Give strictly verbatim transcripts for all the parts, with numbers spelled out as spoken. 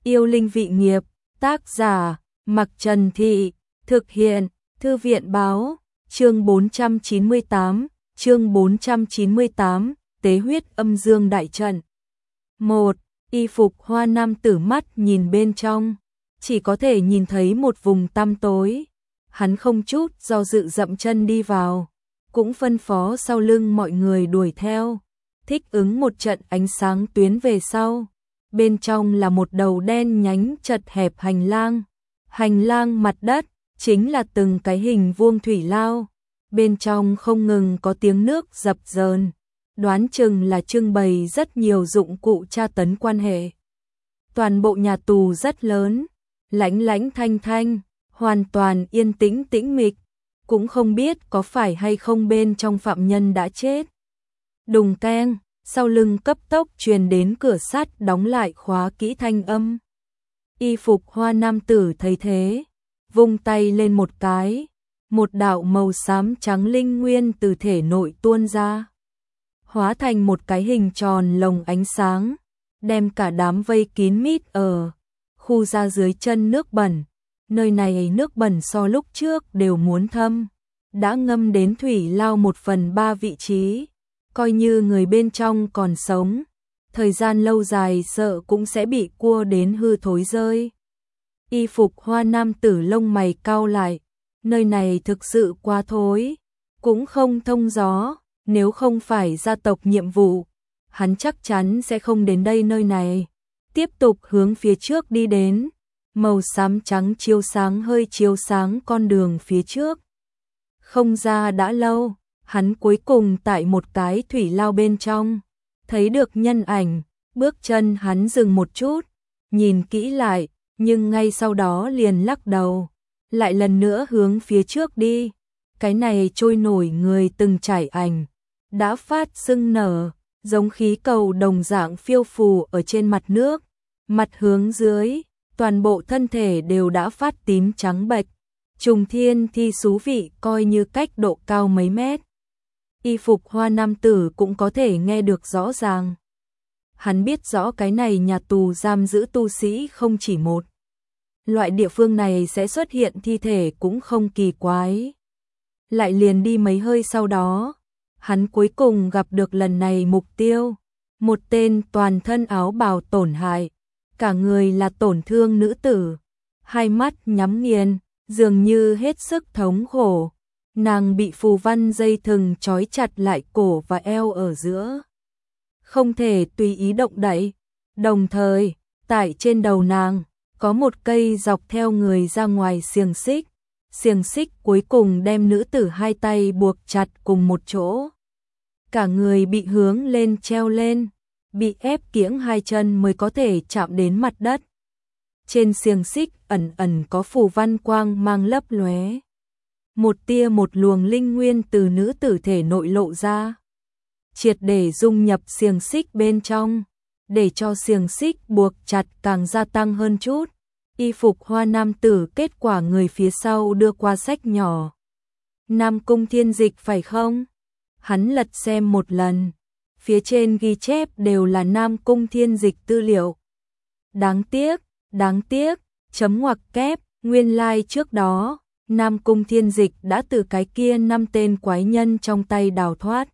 Yêu linh vị nghiệp, tác giả, Mặc Trần Thị, thực hiện, Thư viện báo, chương bốn trăm chín mươi tám, chương bốn trăm chín mươi tám, tế huyết âm dương đại trận. một. Y phục hoa nam tử mắt nhìn bên trong, chỉ có thể nhìn thấy một vùng tăm tối. Hắn không chút do dự dậm chân đi vào, cũng phân phó sau lưng mọi người đuổi theo, thích ứng một trận ánh sáng tuyến về sau. Bên trong là một đầu đen nhánh chật hẹp hành lang. Hành lang mặt đất chính là từng cái hình vuông thủy lao. Bên trong không ngừng có tiếng nước dập dờn, đoán chừng là trưng bày rất nhiều dụng cụ tra tấn quan hệ. Toàn bộ nhà tù rất lớn, lãnh lãnh thanh thanh, hoàn toàn yên tĩnh tĩnh mịch, cũng không biết có phải hay không bên trong phạm nhân đã chết. Đùng keng, sau lưng cấp tốc truyền đến cửa sắt đóng lại khóa kỹ thanh âm. Y phục hoa nam tử thấy thế, vung tay lên một cái, một đạo màu xám trắng linh nguyên từ thể nội tuôn ra, hóa thành một cái hình tròn lồng ánh sáng, đem cả đám vây kín mít ở khu ra dưới chân nước bẩn. Nơi này nước bẩn so lúc trước đều muốn thâm, đã ngâm đến thủy lao một phần ba vị trí, coi như người bên trong còn sống, thời gian lâu dài sợ cũng sẽ bị cua đến hư thối rơi. Y phục hoa nam tử lông mày cau lại, nơi này thực sự quá thối, cũng không thông gió, nếu không phải gia tộc nhiệm vụ, hắn chắc chắn sẽ không đến đây nơi này. Tiếp tục hướng phía trước đi đến, màu xám trắng chiếu sáng hơi chiếu sáng con đường phía trước. Không ra đã lâu, hắn cuối cùng tại một cái thủy lao bên trong, thấy được nhân ảnh, bước chân hắn dừng một chút, nhìn kỹ lại, nhưng ngay sau đó liền lắc đầu, lại lần nữa hướng phía trước đi. Cái này trôi nổi người từng trải ảnh, đã phát sưng nở, giống khí cầu đồng dạng phiêu phù ở trên mặt nước, mặt hướng dưới, toàn bộ thân thể đều đã phát tím trắng bệch, trùng thiên thi xú vị coi như cách độ cao mấy mét. Y phục hoa nam tử cũng có thể nghe được rõ ràng. Hắn biết rõ cái này nhà tù giam giữ tu sĩ không chỉ một. Loại địa phương này sẽ xuất hiện thi thể cũng không kỳ quái. Lại liền đi mấy hơi sau đó, hắn cuối cùng gặp được lần này mục tiêu. Một tên toàn thân áo bào tổn hại, cả người là tổn thương nữ tử, hai mắt nhắm nghiền, dường như hết sức thống khổ. Nàng bị phù văn dây thừng trói chặt lại cổ và eo ở giữa, không thể tùy ý động đậy. Đồng thời, tại trên đầu nàng có một cây dọc theo người ra ngoài xiềng xích, xiềng xích cuối cùng đem nữ tử hai tay buộc chặt cùng một chỗ. Cả người bị hướng lên treo lên, bị ép kiễng hai chân mới có thể chạm đến mặt đất. Trên xiềng xích ẩn ẩn có phù văn quang mang lấp lóe. Một tia một luồng linh nguyên từ nữ tử thể nội lộ ra, triệt để dung nhập xiềng xích bên trong, để cho xiềng xích buộc chặt càng gia tăng hơn chút. Y phục hoa nam tử kết quả người phía sau đưa qua sách nhỏ. Nam Cung Thiên Dịch phải không? Hắn lật xem một lần, phía trên ghi chép đều là Nam Cung Thiên Dịch tư liệu. Đáng tiếc, đáng tiếc, chấm ngoặc kép, nguyên lai like trước đó, Nam Cung Thiên Dịch đã từ cái kia năm tên quái nhân trong tay đào thoát.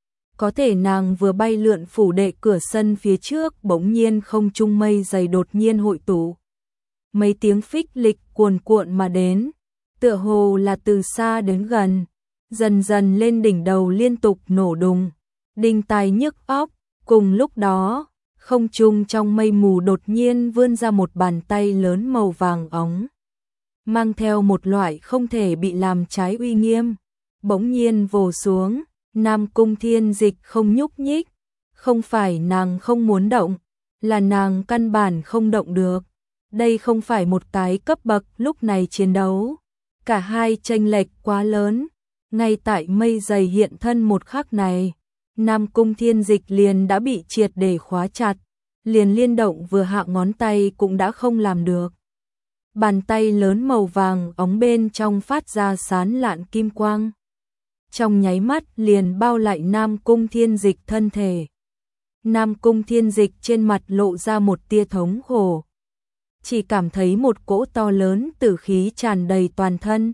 Có thể nàng vừa bay lượn phủ đệ cửa sân phía trước, bỗng nhiên không trung mây dày đột nhiên hội tụ. Mấy tiếng phích lịch cuồn cuộn mà đến, tựa hồ là từ xa đến gần, dần dần lên đỉnh đầu liên tục nổ đùng, đinh tai nhức óc. Cùng lúc đó, không trung trong mây mù đột nhiên vươn ra một bàn tay lớn màu vàng óng, mang theo một loại không thể bị làm trái uy nghiêm, bỗng nhiên vồ xuống. Nam Cung Thiên Dịch không nhúc nhích, không phải nàng không muốn động, là nàng căn bản không động được. Đây không phải một cái cấp bậc lúc này chiến đấu, cả hai chênh lệch quá lớn. Ngay tại mây dày hiện thân một khắc này, Nam Cung Thiên Dịch liền đã bị triệt để khóa chặt, liền liên động vừa hạ ngón tay cũng đã không làm được. Bàn tay lớn màu vàng óng bên trong phát ra sán lạn kim quang, trong nháy mắt liền bao lại Nam Cung Thiên Dịch thân thể. Nam Cung Thiên Dịch trên mặt lộ ra một tia thống khổ. chỉ cảm thấy một cỗ to lớn tử khí tràn đầy toàn thân.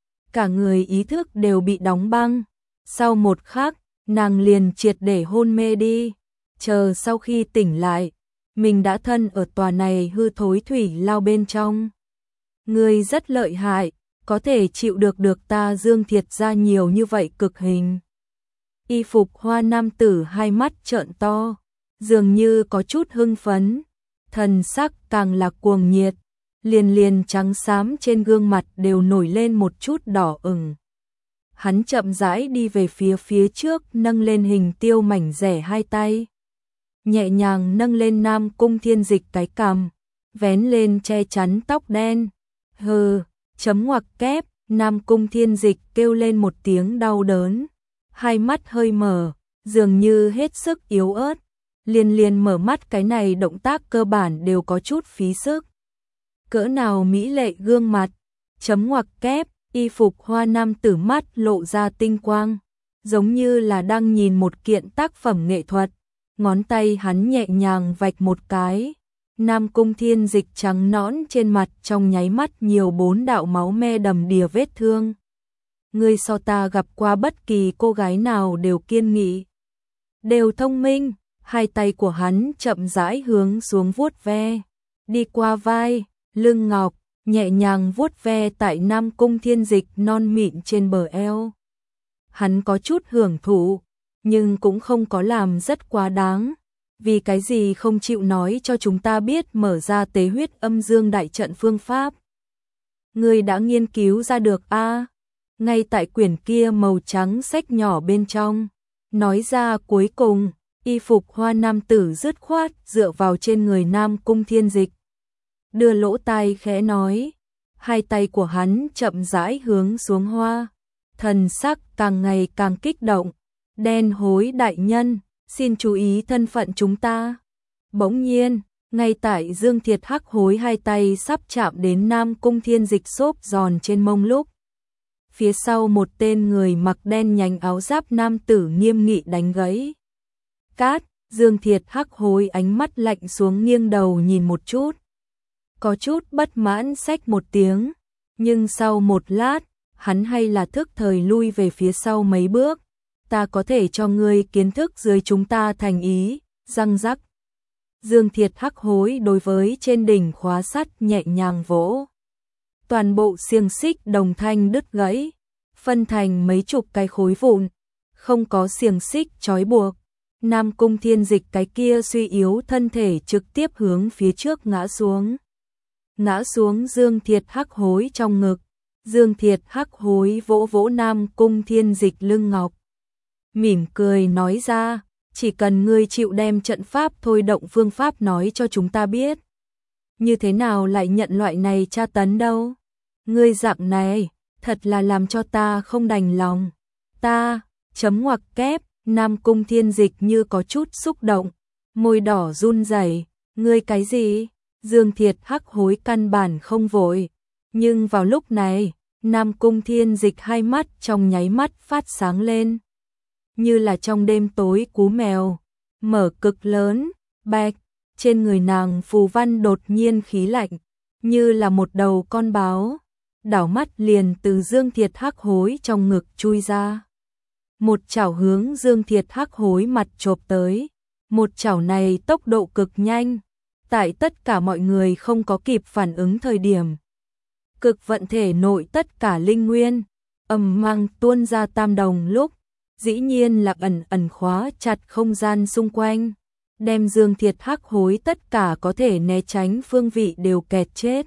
Cả người ý thức đều bị đóng băng. Sau một khắc, nàng liền triệt để hôn mê đi. Chờ sau khi tỉnh lại, mình đã thân ở tòa này hư thối thủy lao bên trong. Ngươi rất lợi hại, có thể chịu được được ta Dương Thiệt ra nhiều như vậy cực hình. Y phục hoa nam tử hai mắt trợn to, dường như có chút hưng phấn, thần sắc càng là cuồng nhiệt, liền liền trắng xám trên gương mặt đều nổi lên một chút đỏ ửng. Hắn chậm rãi đi về phía phía trước, nâng lên hình tiêu mảnh rẻ hai tay, nhẹ nhàng nâng lên Nam Cung Thiên Dịch cái cằm, vén lên che chắn tóc đen. Hừ, chấm ngoặc kép, Nam Cung Thiên Dịch kêu lên một tiếng đau đớn, hai mắt hơi mở, dường như hết sức yếu ớt, liền liền mở mắt, cái này động tác cơ bản đều có chút phí sức. Cỡ nào mỹ lệ gương mặt, chấm ngoặc kép, y phục hoa nam tử mắt lộ ra tinh quang, giống như là đang nhìn một kiện tác phẩm nghệ thuật. Ngón tay hắn nhẹ nhàng vạch một cái, Nam Cung Thiên Dịch trắng nõn trên mặt trong nháy mắt nhiều bốn đạo máu me đầm đìa vết thương. Ngươi so ta gặp qua bất kỳ cô gái nào đều kiên nghị, đều thông minh. Hai tay của hắn chậm rãi hướng xuống vuốt ve, đi qua vai, lưng ngọc, nhẹ nhàng vuốt ve tại Nam Cung Thiên Dịch non mịn trên bờ eo. Hắn có chút hưởng thụ, nhưng cũng không có làm rất quá đáng. Vì cái gì không chịu nói cho chúng ta biết mở ra tế huyết âm dương đại trận phương pháp? Ngươi đã nghiên cứu ra được a? À? Ngay tại quyển kia màu trắng sách nhỏ bên trong. Nói ra cuối cùng, y phục hoa nam tử dứt khoát dựa vào trên người Nam Cung Thiên Dịch, đưa lỗ tai khẽ nói. Hai tay của hắn chậm rãi hướng xuống hoa, thần sắc càng ngày càng kích động. Đen hối đại nhân, xin chú ý thân phận chúng ta. Bỗng nhiên, ngay tại Dương Thiệt hắc hối hai tay sắp chạm đến Nam Cung Thiên Dịch xốp giòn trên mông lúc, phía sau một tên người mặc đen nhánh áo giáp nam tử nghiêm nghị đánh gãy. Cát, Dương Thiệt hắc hối ánh mắt lạnh xuống, nghiêng đầu nhìn một chút, có chút bất mãn xách một tiếng, nhưng sau một lát, hắn hay là thức thời lui về phía sau mấy bước. Ta có thể cho ngươi kiến thức dưới chúng ta thành ý, răng rắc. Dương Thiệt hắc hối đối với trên đỉnh khóa sắt nhẹ nhàng vỗ. Toàn bộ xiềng xích đồng thanh đứt gãy, phân thành mấy chục cái khối vụn, không có xiềng xích trói buộc. Nam Cung Thiên Dịch cái kia suy yếu thân thể trực tiếp hướng phía trước ngã xuống. Ngã xuống Dương Thiệt hắc hối trong ngực. Dương Thiệt hắc hối vỗ vỗ Nam Cung Thiên Dịch lưng ngọc, mỉm cười nói ra, chỉ cần ngươi chịu đem trận pháp thôi động phương pháp nói cho chúng ta biết. Như thế nào lại nhận loại này tra tấn đâu? Ngươi dạng này, thật là làm cho ta không đành lòng. Ta, chấm ngoặc kép, Nam Cung Thiên Dịch như có chút xúc động, môi đỏ run rẩy. Ngươi cái gì? Dương Thiệt hắc hối căn bản không vội. Nhưng vào lúc này, Nam Cung Thiên Dịch hai mắt trong nháy mắt phát sáng lên, như là trong đêm tối cú mèo, mở cực lớn, bạch, trên người nàng phù văn đột nhiên khí lạnh, như là một đầu con báo, đảo mắt liền từ Dương Thiệt hắc hối trong ngực chui ra. Một chảo hướng Dương Thiệt hắc hối mặt chộp tới, một chảo này tốc độ cực nhanh, tại tất cả mọi người không có kịp phản ứng thời điểm. Cực vận thể nội tất cả linh nguyên, ầm mang tuôn ra tam đồng lúc, dĩ nhiên là ẩn ẩn khóa chặt không gian xung quanh, đem Dương Thiệt hắc hối tất cả có thể né tránh phương vị đều kẹt chết.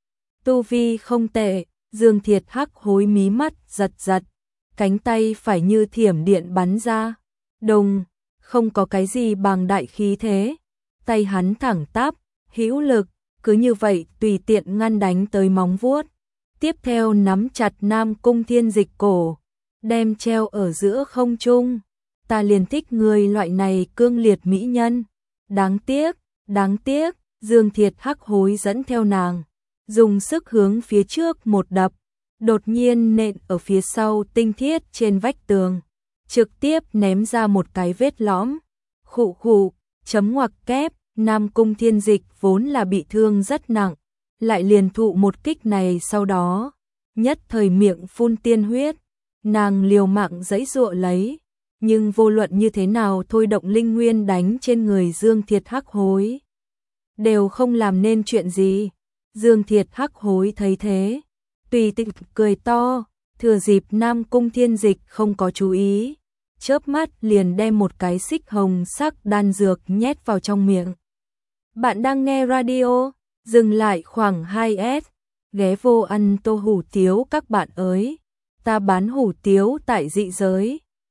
Tu vi không tệ, Dương Thiệt hắc hối mí mắt giật giật, cánh tay phải như thiểm điện bắn ra, đồng, không có cái gì bằng đại khí thế, tay hắn thẳng tắp, hữu lực, cứ như vậy tùy tiện ngăn đánh tới móng vuốt. Tiếp theo nắm chặt Nam Cung Thiên Dịch cổ, đem treo ở giữa không trung. Ta liền thích người loại này cương liệt mỹ nhân. Đáng tiếc, đáng tiếc, Dương Thiệt hắc hối dẫn theo nàng, dùng sức hướng phía trước một đập, đột nhiên nện ở phía sau tinh thiết trên vách tường, trực tiếp ném ra một cái vết lõm. Khụ khụ, chấm ngoặc kép, Nam Cung Thiên Dịch vốn là bị thương rất nặng, lại liền thụ một kích này sau đó, nhất thời miệng phun tiên huyết, nàng liều mạng giãy giụa lấy, nhưng vô luận như thế nào thôi động linh nguyên đánh trên người Dương Thiệt Hắc Hối, đều không làm nên chuyện gì. Dương Thiệt Hắc Hối thấy thế, tùy tịch cười to, thừa dịp Nam Cung Thiên Dịch không có chú ý, chớp mắt liền đem một cái xích hồng sắc đan dược nhét vào trong miệng. Bạn đang nghe radio, dừng lại khoảng hai S, ghé vô ăn tô hủ tiếu các bạn ơi, ta bán hủ tiếu tại dị giới.